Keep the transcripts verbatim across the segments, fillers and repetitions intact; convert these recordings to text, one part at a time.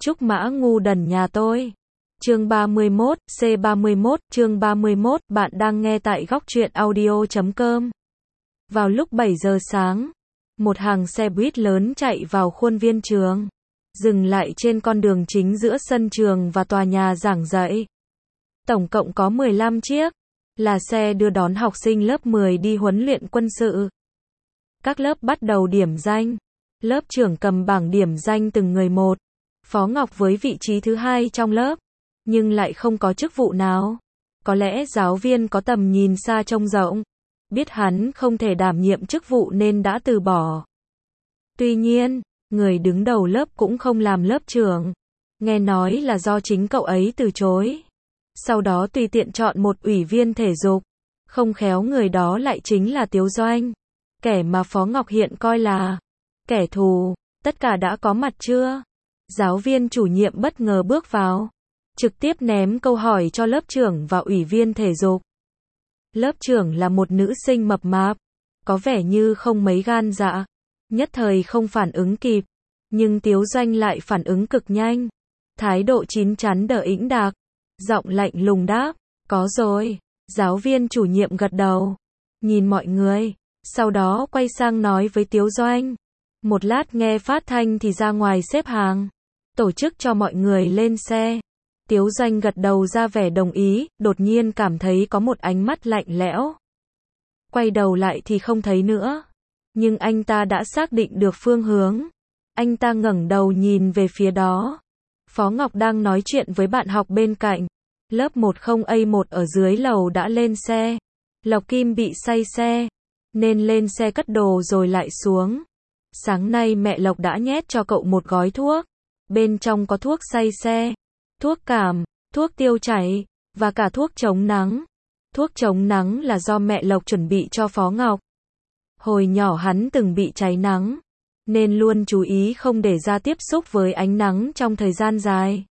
Trúc Mã ngu đần nhà tôi. Chương ba mươi mốt, C ba mươi mốt, chương ba mươi mốt, bạn đang nghe tại góc truyện audio chấm com. Vào lúc bảy giờ sáng, một hàng xe buýt lớn chạy vào khuôn viên trường, dừng lại trên con đường chính giữa sân trường và tòa nhà giảng dạy. Tổng cộng có mười lăm chiếc, là xe đưa đón học sinh lớp mười đi huấn luyện quân sự. Các lớp bắt đầu điểm danh. Lớp trưởng cầm bảng điểm danh từng người một. Phó Ngọc với vị trí thứ hai trong lớp, nhưng lại không có chức vụ nào. Có lẽ giáo viên có tầm nhìn xa trông rộng, biết hắn không thể đảm nhiệm chức vụ nên đã từ bỏ. Tuy nhiên, người đứng đầu lớp cũng không làm lớp trưởng. Nghe nói là do chính cậu ấy từ chối. Sau đó tùy tiện chọn một ủy viên thể dục. Không khéo người đó lại chính là Tiếu Doanh, kẻ mà Phó Ngọc hiện coi là kẻ thù. Tất cả đã có mặt chưa? Giáo viên chủ nhiệm bất ngờ bước vào, trực tiếp ném câu hỏi cho lớp trưởng và ủy viên thể dục. Lớp trưởng là một nữ sinh mập mạp, có vẻ như không mấy gan dạ, nhất thời không phản ứng kịp, nhưng Tiếu Doanh lại phản ứng cực nhanh. Thái độ chín chắn đờ ĩnh đạc, giọng lạnh lùng đáp, có rồi. Giáo viên chủ nhiệm gật đầu, nhìn mọi người, sau đó quay sang nói với Tiếu Doanh. Một lát nghe phát thanh thì ra ngoài xếp hàng, tổ chức cho mọi người lên xe. Tiếu Doanh gật đầu ra vẻ đồng ý, đột nhiên cảm thấy có một ánh mắt lạnh lẽo. Quay đầu lại thì không thấy nữa, nhưng anh ta đã xác định được phương hướng. Anh ta ngẩng đầu nhìn về phía đó. Phó Ngọc đang nói chuyện với bạn học bên cạnh. Lớp mười A một ở dưới lầu đã lên xe. Lộc Kim bị say xe, nên lên xe cất đồ rồi lại xuống. Sáng nay mẹ Lộc đã nhét cho cậu một gói thuốc. Bên trong có thuốc say xe, thuốc cảm, thuốc tiêu chảy, và cả thuốc chống nắng. Thuốc chống nắng là do mẹ Lộc chuẩn bị cho Phó Ngọc. Hồi nhỏ hắn từng bị cháy nắng, nên luôn chú ý không để ra tiếp xúc với ánh nắng trong thời gian dài.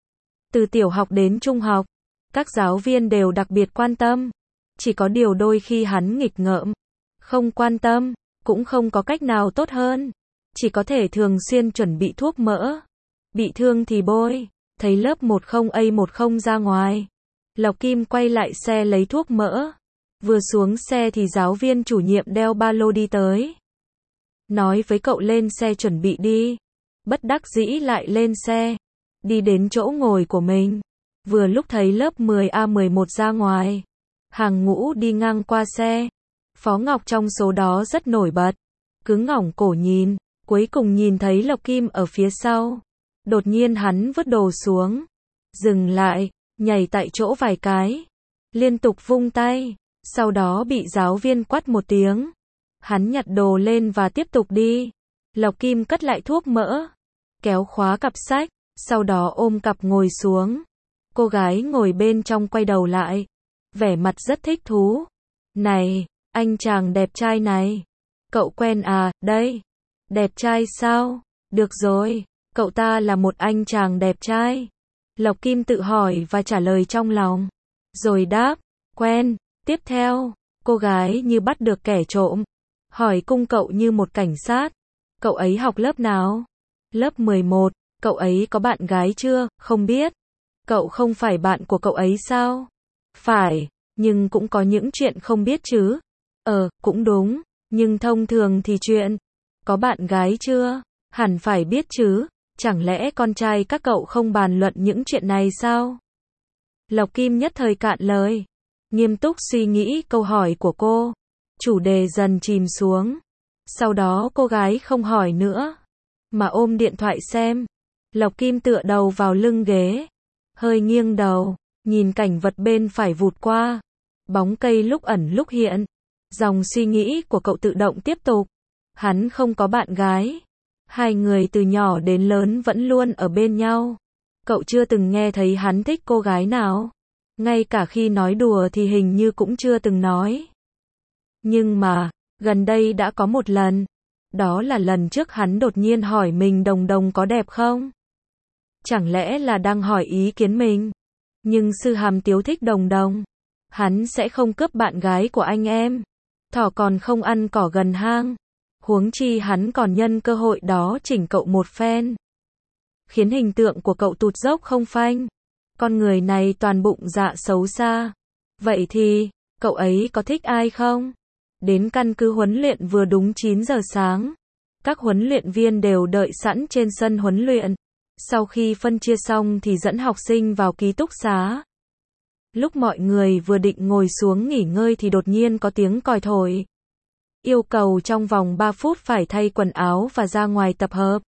Từ tiểu học đến trung học, các giáo viên đều đặc biệt quan tâm. Chỉ có điều đôi khi hắn nghịch ngợm, không quan tâm, cũng không có cách nào tốt hơn. Chỉ có thể thường xuyên chuẩn bị thuốc mỡ. Bị thương thì bôi. Thấy lớp mười A một ra ngoài, Lộc Kim quay lại xe lấy thuốc mỡ. Vừa xuống xe thì giáo viên chủ nhiệm đeo ba lô đi tới, nói với cậu lên xe chuẩn bị đi. Bất đắc dĩ lại lên xe, đi đến chỗ ngồi của mình. Vừa lúc thấy lớp mười A mười một ra ngoài, hàng ngũ đi ngang qua xe. Phó Ngọc trong số đó rất nổi bật, cứ ngỏng cổ nhìn, cuối cùng nhìn thấy Lộc Kim ở phía sau. Đột nhiên hắn vứt đồ xuống, dừng lại, nhảy tại chỗ vài cái, liên tục vung tay, sau đó bị giáo viên quát một tiếng. Hắn nhặt đồ lên và tiếp tục đi. Lộc Kim cất lại thuốc mỡ, kéo khóa cặp sách, sau đó ôm cặp ngồi xuống. Cô gái ngồi bên trong quay đầu lại, vẻ mặt rất thích thú. Này, anh chàng đẹp trai này, cậu quen à? Đây, đẹp trai sao? Được rồi, cậu ta là một anh chàng đẹp trai. Lộc Kim tự hỏi và trả lời trong lòng, rồi đáp, quen. Tiếp theo, cô gái như bắt được kẻ trộm, hỏi cung cậu như một cảnh sát. Cậu ấy học lớp nào? Lớp mười một. Cậu ấy có bạn gái chưa? Không biết. Cậu không phải bạn của cậu ấy sao? Phải, nhưng cũng có những chuyện không biết chứ. Ờ, cũng đúng, nhưng thông thường thì chuyện có bạn gái chưa, hẳn phải biết chứ. Chẳng lẽ con trai các cậu không bàn luận những chuyện này sao? Lộc Kim nhất thời cạn lời, nghiêm túc suy nghĩ câu hỏi của cô. Chủ đề dần chìm xuống. Sau đó cô gái không hỏi nữa, mà ôm điện thoại xem. Lộc Kim tựa đầu vào lưng ghế, hơi nghiêng đầu, nhìn cảnh vật bên phải vụt qua. Bóng cây lúc ẩn lúc hiện. Dòng suy nghĩ của cậu tự động tiếp tục. Hắn không có bạn gái. Hai người từ nhỏ đến lớn vẫn luôn ở bên nhau. Cậu chưa từng nghe thấy hắn thích cô gái nào. Ngay cả khi nói đùa thì hình như cũng chưa từng nói. Nhưng mà, gần đây đã có một lần. Đó là lần trước hắn đột nhiên hỏi mình Đồng Đồng có đẹp không? Chẳng lẽ là đang hỏi ý kiến mình? Nhưng Sư Hàm Tiếu thích Đồng Đồng, hắn sẽ không cướp bạn gái của anh em. Thỏ còn không ăn cỏ gần hang. Huống chi hắn còn nhân cơ hội đó chỉnh cậu một phen. khiến hình tượng của cậu tụt dốc không phanh. Con người này toàn bụng dạ xấu xa. Vậy thì, cậu ấy có thích ai không? Đến căn cứ huấn luyện vừa đúng chín giờ sáng. Các huấn luyện viên đều đợi sẵn trên sân huấn luyện. Sau khi phân chia xong thì dẫn học sinh vào ký túc xá. Lúc mọi người vừa định ngồi xuống nghỉ ngơi thì đột nhiên có tiếng còi thổi. Yêu cầu trong vòng ba phút phải thay quần áo và ra ngoài tập hợp.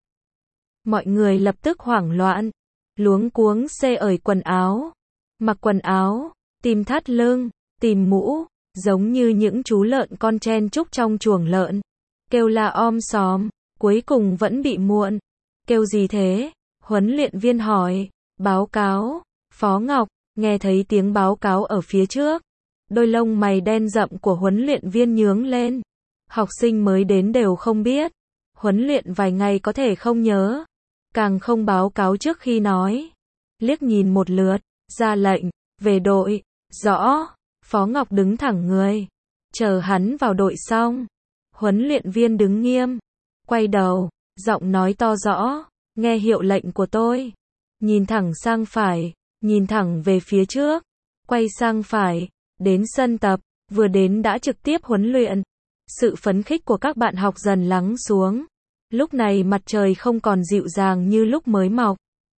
Mọi người lập tức hoảng loạn, luống cuống xê ởi quần áo, mặc quần áo, tìm thắt lưng, tìm mũ, giống như những chú lợn con chen chúc trong chuồng lợn. Kêu la om sòm, cuối cùng vẫn bị muộn. Kêu gì thế? Huấn luyện viên hỏi. Báo cáo. Phó Ngọc, nghe thấy tiếng báo cáo ở phía trước. Đôi lông mày đen rậm của huấn luyện viên nhướng lên. Học sinh mới đến đều không biết. Huấn luyện vài ngày có thể không nhớ. Càng không báo cáo trước khi nói. Liếc nhìn một lượt, ra lệnh, về đội. Rõ. Phó Ngọc đứng thẳng người. Chờ hắn vào đội xong. Huấn luyện viên đứng nghiêm. Quay đầu, giọng nói to rõ. Nghe hiệu lệnh của tôi. Nhìn thẳng sang phải, nhìn thẳng về phía trước. Quay sang phải, đến sân tập, vừa đến đã trực tiếp huấn luyện. Sự phấn khích của các bạn học dần lắng xuống. Lúc này mặt trời không còn dịu dàng như lúc mới mọc.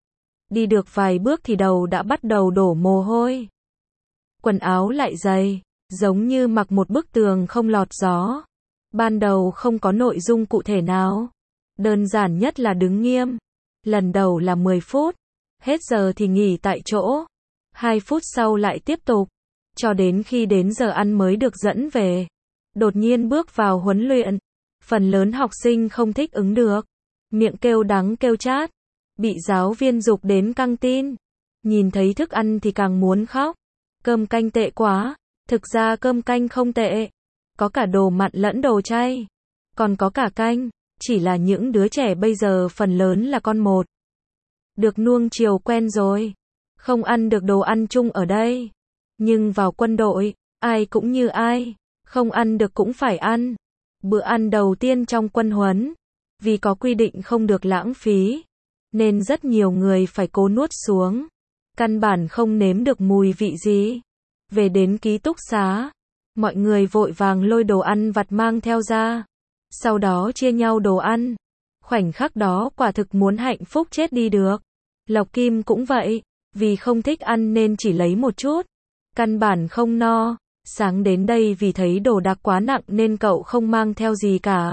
Đi được vài bước thì đầu đã bắt đầu đổ mồ hôi. Quần áo lại dày, giống như mặc một bức tường không lọt gió. Ban đầu không có nội dung cụ thể nào. Đơn giản nhất là đứng nghiêm. Lần đầu là mười phút. Hết giờ thì nghỉ tại chỗ. hai phút sau lại tiếp tục. Cho đến khi đến giờ ăn mới được dẫn về. Đột nhiên bước vào huấn luyện. Phần lớn học sinh không thích ứng được. Miệng kêu đắng kêu chát. Bị giáo viên giục đến căng tin. Nhìn thấy thức ăn thì càng muốn khóc. Cơm canh tệ quá. Thực ra cơm canh không tệ. Có cả đồ mặn lẫn đồ chay. Còn có cả canh. Chỉ là những đứa trẻ bây giờ phần lớn là con một. Được nuông chiều quen rồi. Không ăn được đồ ăn chung ở đây. Nhưng vào quân đội, ai cũng như ai. Không ăn được cũng phải ăn. Bữa ăn đầu tiên trong quân huấn. Vì có quy định không được lãng phí. Nên rất nhiều người phải cố nuốt xuống. Căn bản không nếm được mùi vị gì. Về đến ký túc xá. Mọi người vội vàng lôi đồ ăn vặt mang theo ra. Sau đó chia nhau đồ ăn. Khoảnh khắc đó quả thực muốn hạnh phúc chết đi được. Lộc Kim cũng vậy. Vì không thích ăn nên chỉ lấy một chút. Căn bản không no. Sáng đến đây vì thấy đồ đạc quá nặng nên cậu không mang theo gì cả.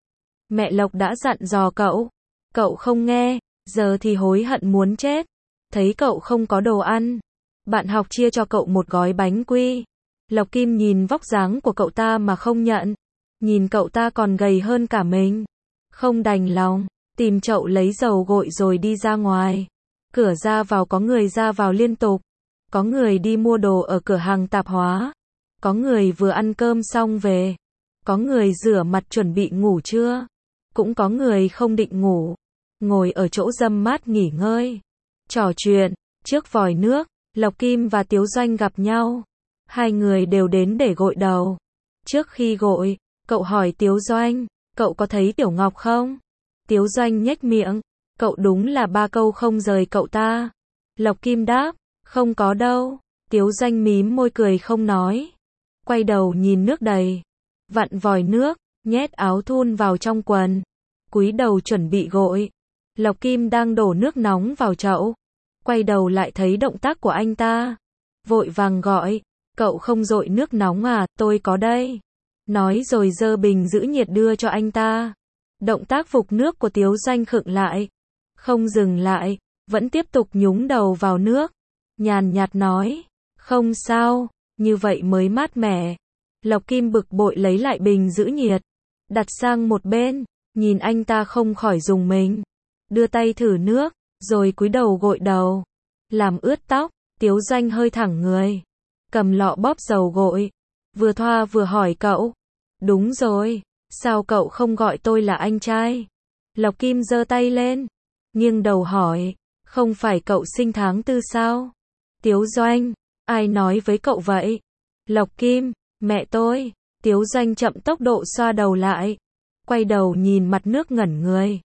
Mẹ Lộc đã dặn dò cậu. Cậu không nghe. Giờ thì hối hận muốn chết. Thấy cậu không có đồ ăn. Bạn học chia cho cậu một gói bánh quy. Lộc Kim nhìn vóc dáng của cậu ta mà không nhận. Nhìn cậu ta còn gầy hơn cả mình. Không đành lòng. Tìm chậu lấy dầu gội rồi đi ra ngoài. Cửa ra vào có người ra vào liên tục. Có người đi mua đồ ở cửa hàng tạp hóa. Có người vừa ăn cơm xong về. Có người rửa mặt chuẩn bị ngủ trưa. Cũng có người không định ngủ. Ngồi ở chỗ râm mát nghỉ ngơi. Trò chuyện. Trước vòi nước, Lộc Kim và Tiếu Doanh gặp nhau. Hai người đều đến để gội đầu. Trước khi gội, cậu hỏi Tiếu Doanh, cậu có thấy Tiểu Ngọc không? Tiếu Doanh nhếch miệng, cậu đúng là ba câu không rời cậu ta. Lộc Kim đáp, không có đâu. Tiếu Doanh mím môi cười không nói. Quay đầu nhìn nước đầy. Vặn vòi nước, nhét áo thun vào trong quần. Cúi đầu chuẩn bị gội. Lộc Kim đang đổ nước nóng vào chậu. Quay đầu lại thấy động tác của anh ta. Vội vàng gọi, cậu không dội nước nóng à, tôi có đây. Nói rồi giơ bình giữ nhiệt đưa cho anh ta. Động tác vục nước của Tiếu Doanh khựng lại. Không dừng lại, vẫn tiếp tục nhúng đầu vào nước. Nhàn nhạt nói, không sao, như vậy mới mát mẻ. Lộc Kim bực bội lấy lại bình giữ nhiệt. Đặt sang một bên, nhìn anh ta không khỏi rùng mình. Đưa tay thử nước, rồi cúi đầu gội đầu. Làm ướt tóc, Tiếu Doanh hơi thẳng người. Cầm lọ bóp dầu gội. Vừa thoa vừa hỏi cậu. Đúng rồi, sao cậu không gọi tôi là anh trai? Lộc Kim giơ tay lên. Nghiêng đầu hỏi, không phải cậu sinh tháng tư sao? Tiếu Doanh, ai nói với cậu vậy? Lộc Kim, mẹ tôi. Tiếu Doanh chậm tốc độ xoa đầu lại. Quay đầu nhìn mặt nước ngẩn người.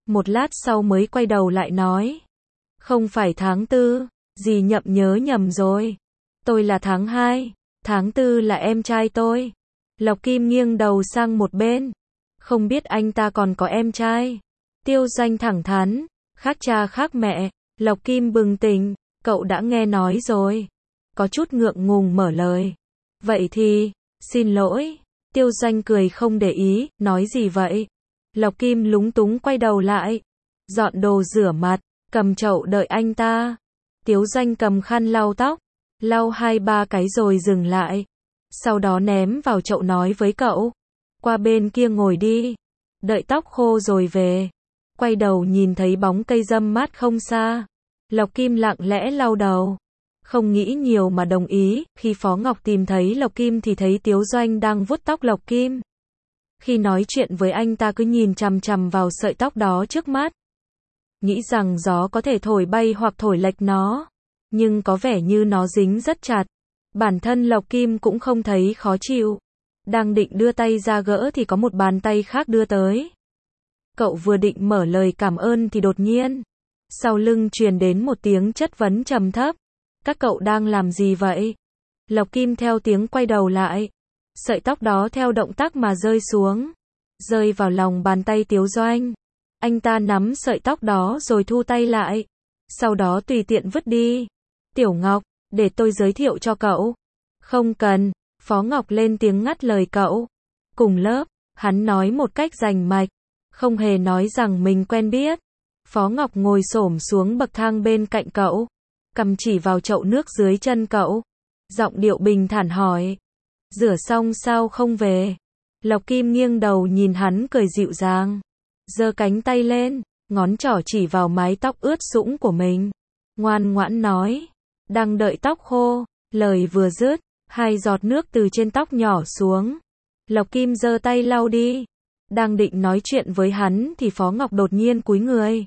một lát sau mới quay đầu lại nói. Không phải tháng tư, dì Nhậm nhớ nhầm rồi. Tôi là tháng hai, tháng tư là em trai tôi. Lộc Kim nghiêng đầu sang một bên. Không biết anh ta còn có em trai. Tiêu Doanh thẳng thắn, khác cha khác mẹ. Lộc Kim bừng tỉnh, cậu đã nghe nói rồi. Có chút ngượng ngùng mở lời. Vậy thì, xin lỗi. Tiêu Doanh cười không để ý, nói gì vậy? Lộc Kim lúng túng quay đầu lại. Dọn đồ rửa mặt, cầm chậu đợi anh ta. Tiêu Doanh cầm khăn lau tóc, lau hai ba cái rồi dừng lại. Sau đó ném vào chậu nói với cậu. Qua bên kia ngồi đi. Đợi tóc khô rồi về. Quay đầu nhìn thấy bóng cây râm mát không xa. Lộc Kim lặng lẽ lau đầu. Không nghĩ nhiều mà đồng ý. Khi Phó Ngọc tìm thấy Lộc Kim thì thấy Tiếu Doanh đang vuốt tóc Lộc Kim. Khi nói chuyện với anh ta cứ nhìn chằm chằm vào sợi tóc đó trước mắt. Nghĩ rằng gió có thể thổi bay hoặc thổi lệch nó. Nhưng có vẻ như nó dính rất chặt. Bản thân Lộc Kim cũng không thấy khó chịu. Đang định đưa tay ra gỡ thì có một bàn tay khác đưa tới. Cậu vừa định mở lời cảm ơn thì đột nhiên. Sau lưng truyền đến một tiếng chất vấn trầm thấp. Các cậu đang làm gì vậy? Lộc Kim theo tiếng quay đầu lại. Sợi tóc đó theo động tác mà rơi xuống. Rơi vào lòng bàn tay Tiếu Doanh. Anh ta nắm sợi tóc đó rồi thu tay lại. Sau đó tùy tiện vứt đi. Tiểu Ngọc, để tôi giới thiệu cho cậu. Không cần, Phó Ngọc lên tiếng ngắt lời cậu. Cùng lớp, hắn nói một cách rành mạch. Không hề nói rằng mình quen biết. Phó Ngọc ngồi xổm xuống bậc thang bên cạnh cậu. Cầm chỉ vào chậu nước dưới chân cậu. Giọng điệu bình thản hỏi. Rửa xong sao không về? Lộc Kim nghiêng đầu nhìn hắn cười dịu dàng. Giơ cánh tay lên, ngón trỏ chỉ vào mái tóc ướt sũng của mình. Ngoan ngoãn nói. Đang đợi tóc khô. Lời vừa dứt, hai giọt nước từ trên tóc nhỏ xuống. Lộc Kim giơ tay lau đi. Đang định nói chuyện với hắn thì Phó Ngọc đột nhiên cúi người.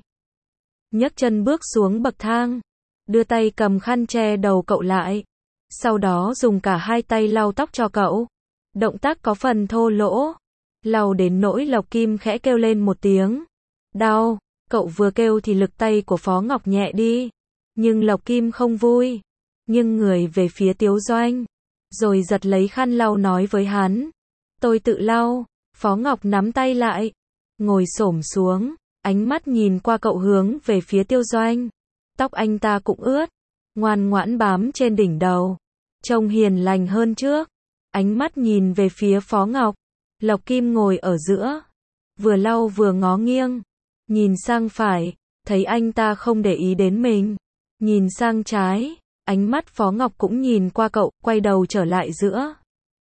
Nhấc chân bước xuống bậc thang. Đưa tay cầm khăn che đầu cậu lại. Sau đó dùng cả hai tay lau tóc cho cậu. Động tác có phần thô lỗ. Lau đến nỗi Lộc Kim khẽ kêu lên một tiếng. Đau. Cậu vừa kêu thì lực tay của Phó Ngọc nhẹ đi. Nhưng Lộc Kim không vui. Nhưng người về phía Tiếu Doanh. Rồi giật lấy khăn lau nói với hắn. Tôi tự lau. Phó Ngọc nắm tay lại. Ngồi xổm xuống. Ánh mắt nhìn qua cậu hướng về phía Tiêu Doanh. Tóc anh ta cũng ướt. Ngoan ngoãn bám trên đỉnh đầu. Trông hiền lành hơn trước. Ánh mắt nhìn về phía Phó Ngọc. Lộc Kim ngồi ở giữa. Vừa lau vừa ngó nghiêng. Nhìn sang phải. Thấy anh ta không để ý đến mình. Nhìn sang trái. Ánh mắt Phó Ngọc cũng nhìn qua cậu. Quay đầu trở lại giữa.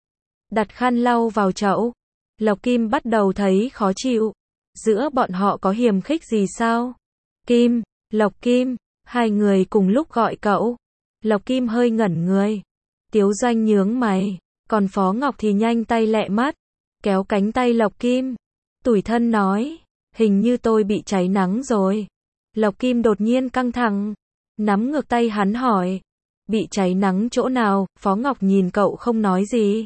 Đặt khăn lau vào chậu. Lộc Kim bắt đầu thấy khó chịu. Giữa bọn họ có hiềm khích gì sao? Kim, Lộc Kim. Hai người cùng lúc gọi cậu. Lộc Kim hơi ngẩn người. Tiếu Doanh nhướng mày. Còn Phó Ngọc thì nhanh tay lẹ mắt. Kéo cánh tay Lộc Kim. Tủi thân nói. Hình như tôi bị cháy nắng rồi. Lộc Kim đột nhiên căng thẳng. Nắm ngược tay hắn hỏi. Bị cháy nắng chỗ nào? Phó Ngọc nhìn cậu không nói gì.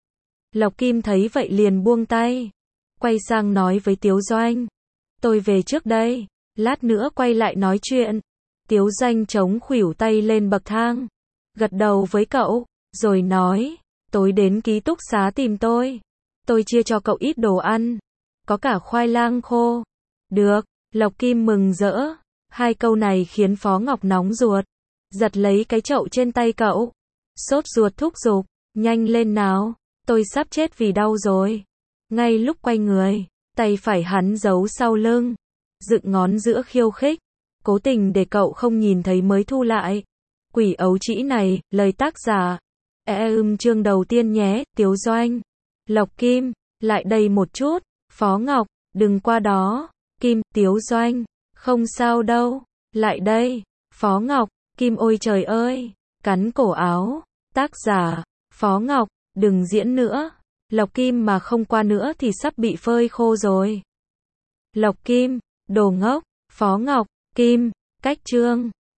Lộc Kim thấy vậy liền buông tay. Quay sang nói với Tiếu Doanh. Tôi về trước đây. Lát nữa quay lại nói chuyện. Tiếu Doanh chống khuỷu tay lên bậc thang. Gật đầu với cậu. Rồi nói. Tối đến ký túc xá tìm tôi. Tôi chia cho cậu ít đồ ăn. Có cả khoai lang khô. Được. Lộc Kim mừng rỡ. Hai câu này khiến Phó Ngọc nóng ruột. Giật lấy cái chậu trên tay cậu. Sốt ruột thúc giục. Nhanh lên nào. Tôi sắp chết vì đau rồi. Ngay lúc quay người. Tay phải hắn giấu sau lưng. Dựng ngón giữa khiêu khích. Cố tình để cậu không nhìn thấy mới thu lại. Quỷ ấu trĩ này, lời tác giả. E ưm chương đầu tiên nhé, Tiếu Doanh. Lộc Kim, lại đây một chút. Phó Ngọc, đừng qua đó. Kim, Tiếu Doanh. Không sao đâu. Lại đây. Phó Ngọc, Kim ôi trời ơi. Cắn cổ áo. Tác giả. Phó Ngọc, đừng diễn nữa. Lộc Kim mà không qua nữa thì sắp bị phơi khô rồi. Lộc Kim, đồ ngốc. Phó Ngọc, Kim, cách chương.